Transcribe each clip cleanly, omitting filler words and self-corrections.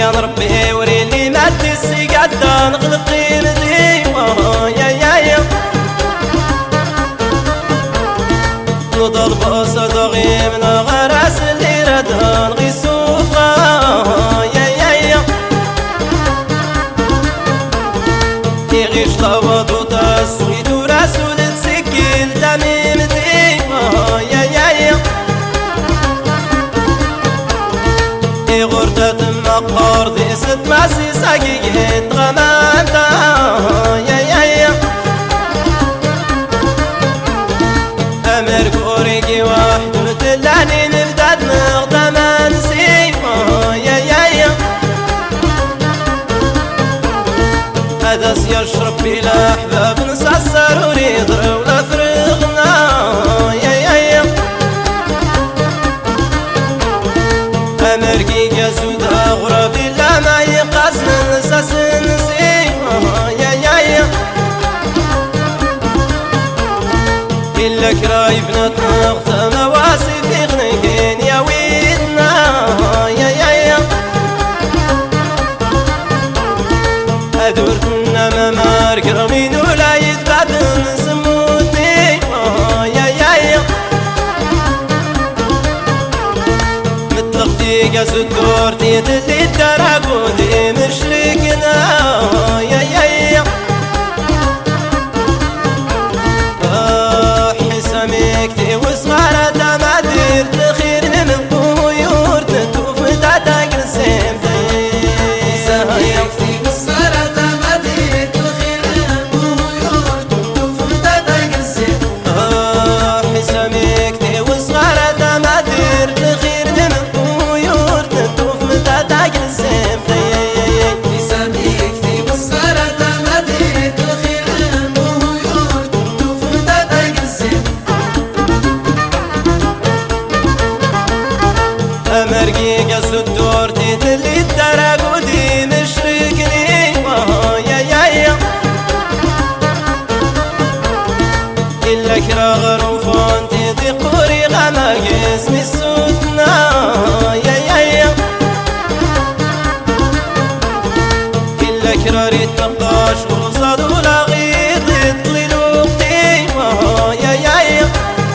يا ربي وريني ما تسي قد نغلق يدي يا نضرب صدغي من غرس اللي ردان غيسوفا يا يغيش لابد وتسويد ورسول تسكين تميمتي يا غردة مقار ذي ست ماسي ساقيت غمانتا يا أمر كوريكي واحد وتلعني نبدأ نغدى منسي يا هذا سيشرب بلا أحباب نسعسر ونضرب ولا فرغنا يا أمركي كسودا غراب إلا ما يقاسن نساس نسي يا إلا كرايب نتنغت مواسي في غنيكين يا ويدنا يا أدورتنا ممارك رمين ولا يتبعد نسموتني يا متلقتي قاسو دورتي تلي الدراقودي مشركنا يا حساميكتي وصغارة تمادير تخير من بويور تتوف متعتاق نسيمتي حساميكتي وصغارة تمادير تخير من بويور تتوف متعتاق نسيمتي حساميكتي وصغارة تمادير تخير من بويور تتوف متعتاق نسيمتي أمرقي قصو الدورتي تلي الدراقودي مشركني يا إلا كرا غروفون تيدي قوري غماق اسمي السودنا يا إلا كرا ريت مقاش وصاد ولا غيط يطلي لوقتي يا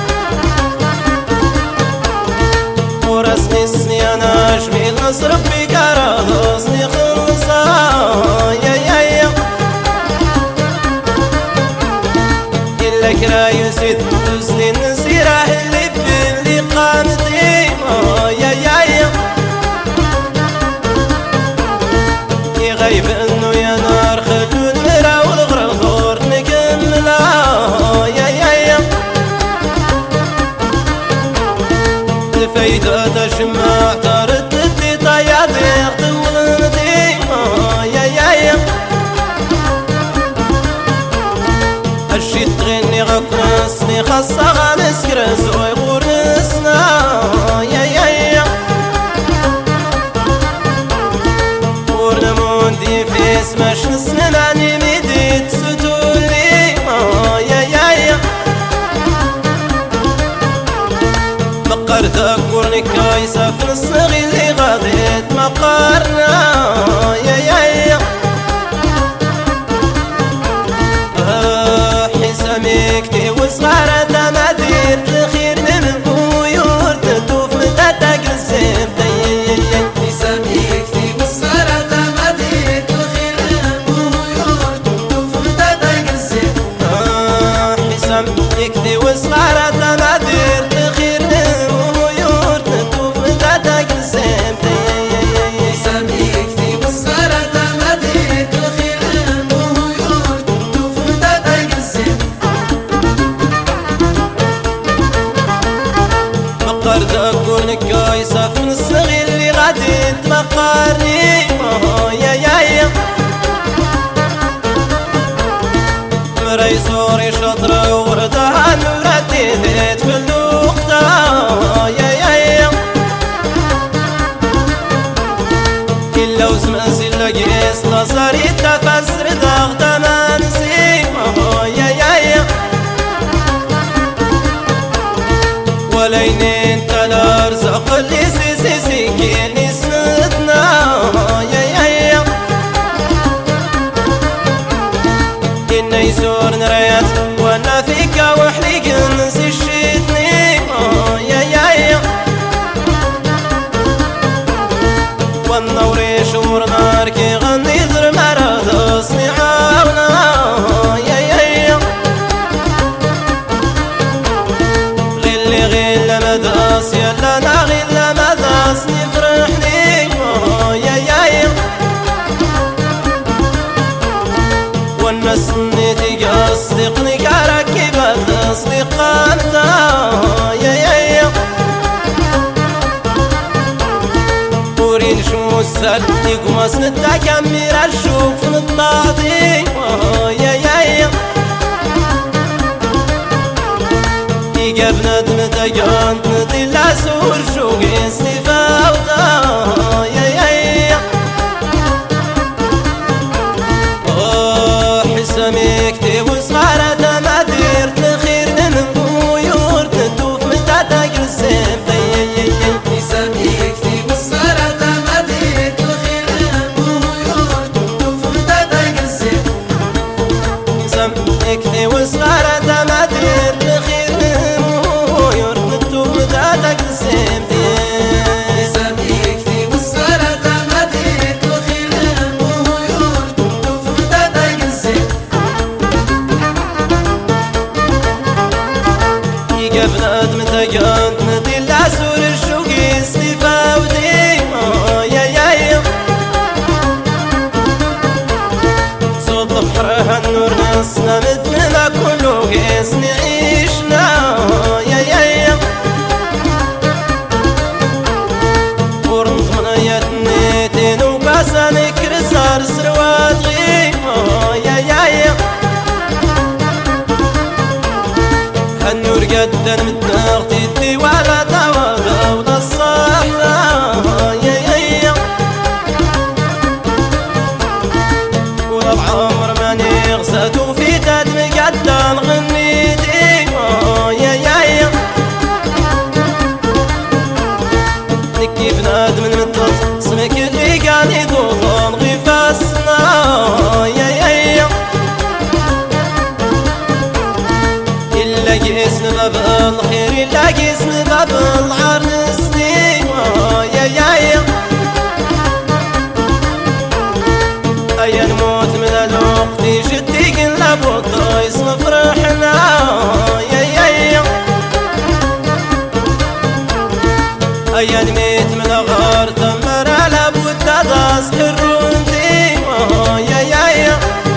ورسني السنياناش ميل نصرف بكارا غصني خلصا يا إلا كرا يسيد تسني نسيره اللي باللي قامتي يا يغيب انه يا نار خلود مرا والغرى الغور نكملا يا الفايدة تشمع طارت لدي طياد يغتولنتي يا الشيط غني غقنصني خاصة غنسكرز ويغور نسنا يا ورنموندي في اسمش نسنا معني ميديت ستولي يا مقر ذكرني كايسة في الصغي اللي غاديت مقارنا يا حساميكتي وصغارة تمادير تخير من بويور تتوف متاتاق الزبدي حساميكتي وصغارة تمادير تخير من بويور تتوف متاتاق الزبدي حساميكتي وصغارة تمادير تخير من بويور تتوف متاتاق الزبدي حساميكتي وصغارة تمادير تخير من بويور تتوف متاتاق الزبدي مقر ذكرنك كايسة في الصغي اللي غادي تمقرني يا مري صوري شطرة وغردها نورتي ذيت في اللوقتة يا إلا وزمازي لقيس نظري تفسر ضغط منسي يا ولينين تلارزق اللي سيسي كيني سندنا يا داس يلا ناغي لا ما داس نفرحني يا والناس نيتي قصدقني كركب التصديق قامتا يا ورين شو السلك وما سنتا كمير الشوف نطاطي يا يقبنا دمتقان نطيلا سور شوق استفاوتا يا حسامي كتب وصغارة ما ديرت الخير ننبو يورت ندوف متعتك الزين حسامي كتب وصغارة ما ديرت الخير ننبو يورت ندوف متعتك الزين حسامي كتب وصغارة ما ديرت الخير ننبو يورت ندوف متعتك الزين بنات متقان ندي العسور الشوقي استفاودي يا صوت بحرها النور نصنا مثلنا كله قيس نعيشنا يا ورمت منايات نيتين وقاساني كرسار سروات غيم يا النور قدر متناغتي دي ولا تواغا ولا الصحفة يا ولا العمر ماني غسات وفي تاد مقدم غنيتي يا نكي بنادم المطلط سمك اللي كان يضوطن غيفاسنا يا إلا جسم باب الخير إلا جسم باب العار نسني يا أيا نموت من الوقت جدي قلنا بوطا اسم فرحنا يا أيا نميت من غار تمر على بوتا داس كرونتي يا